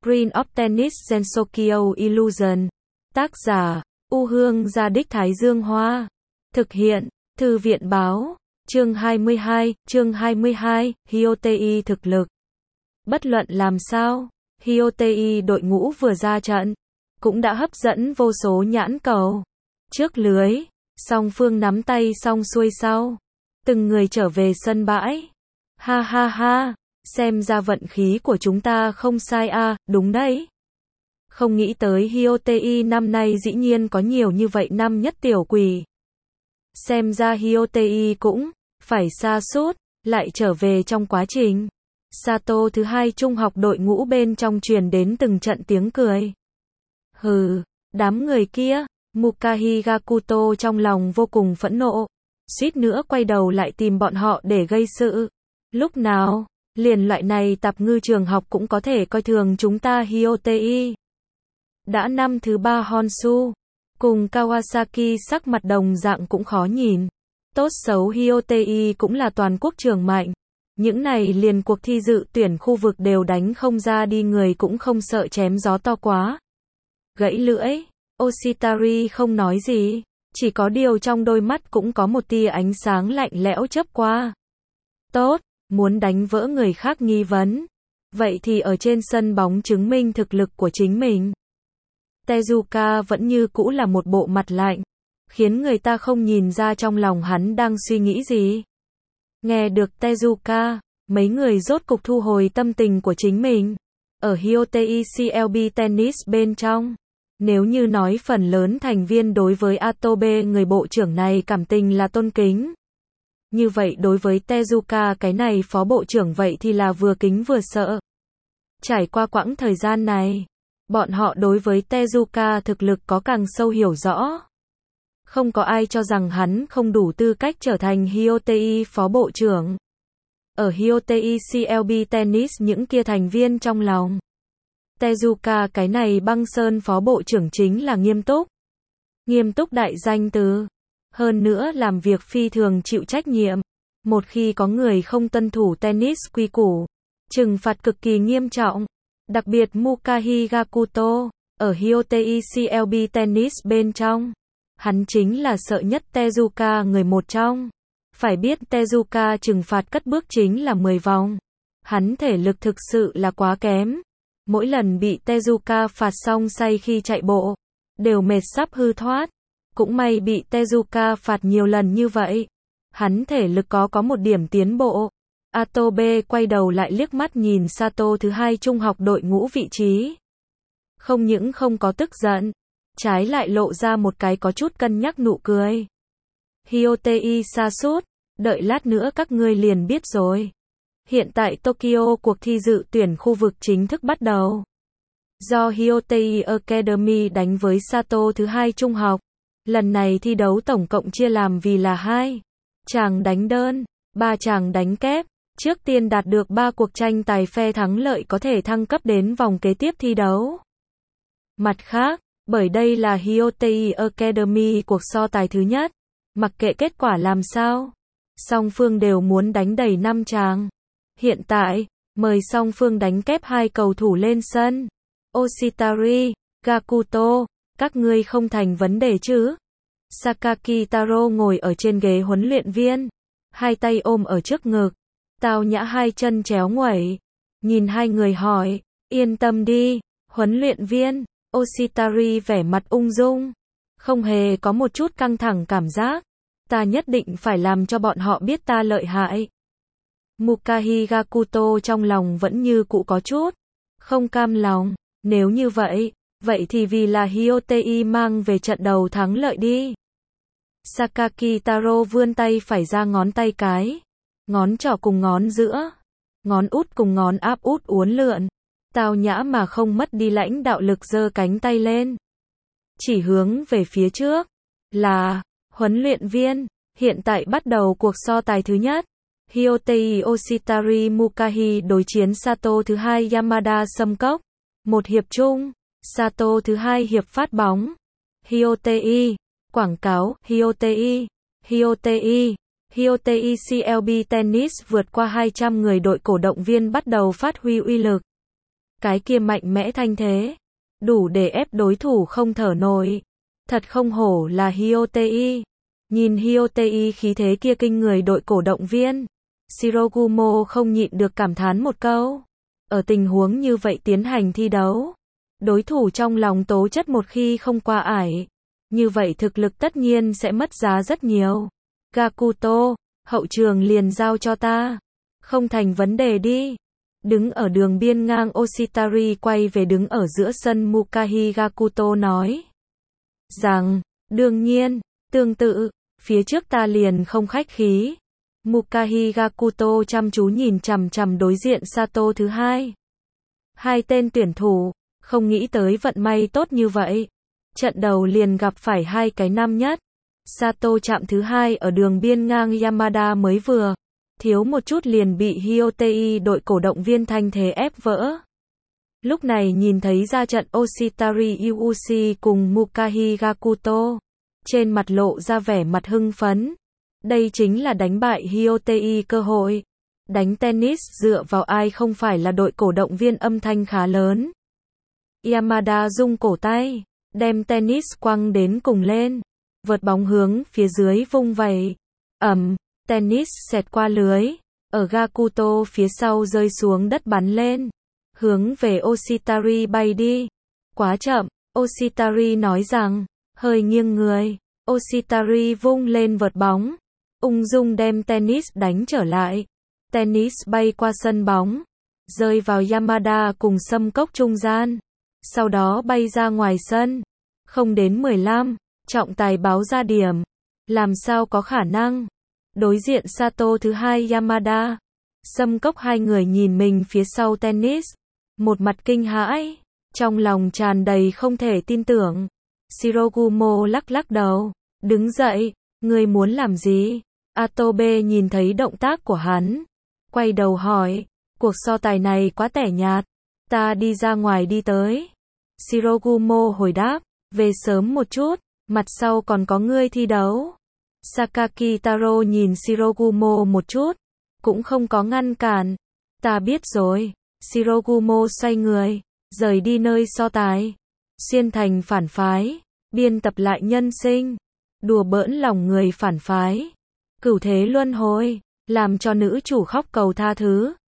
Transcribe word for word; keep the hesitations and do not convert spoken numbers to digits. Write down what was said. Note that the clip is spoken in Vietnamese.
Green of Tennis Gensokyo Illusion. Tác giả, U Hương Gia Đích Thái Dương Hoa. Thực hiện, Thư viện Báo. Chương hai mươi hai, chương hai mươi hai, Hyotei thực lực. Bất luận làm sao, Hyotei đội ngũ vừa ra trận, cũng đã hấp dẫn vô số nhãn cầu. Trước lưới, song phương nắm tay xong xuôi sau. Từng người trở về sân bãi. Ha ha ha, xem ra vận khí của chúng ta không sai à, đúng đấy. Không nghĩ tới Hyotei năm nay dĩ nhiên có nhiều như vậy năm nhất tiểu quỷ. Xem ra Hyotei cũng phải sa sút lại trở về trong quá trình. Sato thứ hai trung học đội ngũ bên trong truyền đến từng trận tiếng cười. Hừ, đám người kia, Mukahi Gakuto trong lòng vô cùng phẫn nộ. Suýt nữa quay đầu lại tìm bọn họ để gây sự. Lúc nào, liền loại này tạp ngư trường học cũng có thể coi thường chúng ta Hyotei. Đã năm thứ ba Honshu, cùng Kawasaki sắc mặt đồng dạng cũng khó nhìn. Tốt xấu Hyotei cũng là toàn quốc trường mạnh. Những này liền cuộc thi dự tuyển khu vực đều đánh không ra đi, người cũng không sợ chém gió to quá. Gãy lưỡi, Oshitari không nói gì, chỉ có điều trong đôi mắt cũng có một tia ánh sáng lạnh lẽo chớp qua. Tốt, muốn đánh vỡ người khác nghi vấn. Vậy thì ở trên sân bóng chứng minh thực lực của chính mình. Tezuka vẫn như cũ là một bộ mặt lạnh, khiến người ta không nhìn ra trong lòng hắn đang suy nghĩ gì. Nghe được Tezuka, mấy người rốt cục thu hồi tâm tình của chính mình. Ở Hyotei xê lờ bê Tennis bên trong, nếu như nói phần lớn thành viên đối với Atobe người bộ trưởng này cảm tình là tôn kính. Như vậy đối với Tezuka cái này phó bộ trưởng vậy thì là vừa kính vừa sợ. Trải qua quãng thời gian này, bọn họ đối với Tezuka thực lực có càng sâu hiểu rõ. Không có ai cho rằng hắn không đủ tư cách trở thành Hyotei phó bộ trưởng. Ở Hyotei xê lờ bê Tennis những kia thành viên trong lòng, Tezuka cái này băng sơn phó bộ trưởng chính là nghiêm túc. Nghiêm túc đại danh từ. Hơn nữa làm việc phi thường chịu trách nhiệm. Một khi có người không tuân thủ tennis quy củ, trừng phạt cực kỳ nghiêm trọng. Đặc biệt Mukahi Gakuto, ở Hyotei xê lờ bê Tennis bên trong, hắn chính là sợ nhất Tezuka người một trong. Phải biết Tezuka trừng phạt cất bước chính là mười vòng. Hắn thể lực thực sự là quá kém. Mỗi lần bị Tezuka phạt xong say khi chạy bộ, đều mệt sắp hư thoát. Cũng may bị Tezuka phạt nhiều lần như vậy, hắn thể lực có có một điểm tiến bộ. Atobe quay đầu lại liếc mắt nhìn Sato thứ hai trung học đội ngũ vị trí. Không những không có tức giận, trái lại lộ ra một cái có chút cân nhắc nụ cười. Hyotei sa sút, đợi lát nữa các ngươi liền biết rồi. Hiện tại Tokyo cuộc thi dự tuyển khu vực chính thức bắt đầu. Do Hyotei Academy đánh với Sato thứ hai trung học. Lần này thi đấu tổng cộng chia làm vì là hai chàng đánh đơn, ba chàng đánh kép. Trước tiên đạt được ba cuộc tranh tài phe thắng lợi có thể thăng cấp đến vòng kế tiếp thi đấu. Mặt khác, bởi đây là Hyotei Academy cuộc so tài thứ nhất, mặc kệ kết quả làm sao, song phương đều muốn đánh đầy năm chàng. Hiện tại, mời song phương đánh kép hai cầu thủ lên sân. Oshitari, Gakuto, các ngươi không thành vấn đề chứ? Sakaki Taro ngồi ở trên ghế huấn luyện viên, hai tay ôm ở trước ngực, Tao Nhã hai chân chéo nguẩy, nhìn hai người hỏi, yên tâm đi, huấn luyện viên. Oshitari vẻ mặt ung dung, không hề có một chút căng thẳng cảm giác. Ta nhất định phải làm cho bọn họ biết ta lợi hại. Mukahi Gakuto trong lòng vẫn như cũ có chút không cam lòng. Nếu như vậy, vậy thì vì là Hyotei mang về trận đầu thắng lợi đi. Sakaki Taro vươn tay phải ra, ngón tay cái, ngón trỏ cùng ngón giữa, ngón út cùng ngón áp út uốn lượn. Tao nhã mà không mất đi lãnh đạo lực, giơ cánh tay lên, chỉ hướng về phía trước. Là, huấn luyện viên, hiện tại bắt đầu cuộc so tài thứ nhất. Hyotei Oshitari Mukahi đối chiến Sato thứ hai Yamada Sâm Cốc. Một hiệp chung, Sato thứ hai hiệp phát bóng. Hyotei, quảng cáo, Hyotei, Hyotei, Hyotei xê lờ bê Tennis vượt qua hai trăm người đội cổ động viên bắt đầu phát huy uy lực. cái kia mạnh mẽ thanh thế, đủ để ép đối thủ không thở nổi. Thật không hổ là Hyotei. Nhìn Hyotei khí thế kia kinh người đội cổ động viên, Shirogumo không nhịn được cảm thán một câu. Ở tình huống như vậy tiến hành thi đấu, đối thủ trong lòng tố chất một khi không qua ải, như vậy thực lực tất nhiên sẽ mất giá rất nhiều. Gakuto, hậu trường liền giao cho ta. Không thành vấn đề đi. Đứng ở đường biên ngang Oshitari quay về đứng ở giữa sân Mukahi Gakuto nói rằng, đương nhiên, tương tự, phía trước ta liền không khách khí. Mukahi Gakuto chăm chú nhìn chằm chằm đối diện Sato thứ hai. Hai tên tuyển thủ, không nghĩ tới vận may tốt như vậy. Trận đầu liền gặp phải hai cái năm nhất. Sato chạm thứ hai ở đường biên ngang Yamada mới vừa. Thiếu một chút liền bị Hyotei đội cổ động viên thanh thế ép vỡ. Lúc này nhìn thấy ra trận Oshitari Uchi cùng Mukahi Gakuto. Trên mặt lộ ra vẻ mặt hưng phấn. Đây chính là đánh bại Hyotei cơ hội. Đánh tennis dựa vào ai không phải là đội cổ động viên âm thanh khá lớn. Yamada rung cổ tay, đem tennis quăng đến cùng lên. Vợt bóng hướng phía dưới vung vẩy. Ầm, tennis xẹt qua lưới. Ở Gakuto phía sau rơi xuống đất bắn lên. Hướng về Oshitari bay đi. Quá chậm, Oshitari nói rằng, hơi nghiêng người. Oshitari vung lên vợt bóng. Ung dung đem tennis đánh trở lại. Tennis bay qua sân bóng. Rơi vào Yamada cùng Sâm Cốc trung gian. Sau đó bay ra ngoài sân. Không đến mười lăm, trọng tài báo ra điểm. Làm sao có khả năng. Đối diện Sato thứ hai Yamada. Sâm Cốc hai người nhìn mình phía sau tennis. Một mặt kinh hãi. Trong lòng tràn đầy không thể tin tưởng. Shirogumo lắc lắc đầu. Đứng dậy. Ngươi muốn làm gì? Atobe nhìn thấy động tác của hắn. Quay đầu hỏi. Cuộc so tài này quá tẻ nhạt. Ta đi ra ngoài đi tới. Shirogumo hồi đáp. Về sớm một chút. Mặt sau còn có ngươi thi đấu. Sakaki Taro nhìn Shirogumo một chút. Cũng không có ngăn cản. Ta biết rồi. Shirogumo xoay người. Rời đi nơi so tài. Xuyên thành phản phái. Biên tập lại nhân sinh. Đùa bỡn lòng người phản phái. Cửu thế luân hồi. Làm cho nữ chủ khóc cầu tha thứ.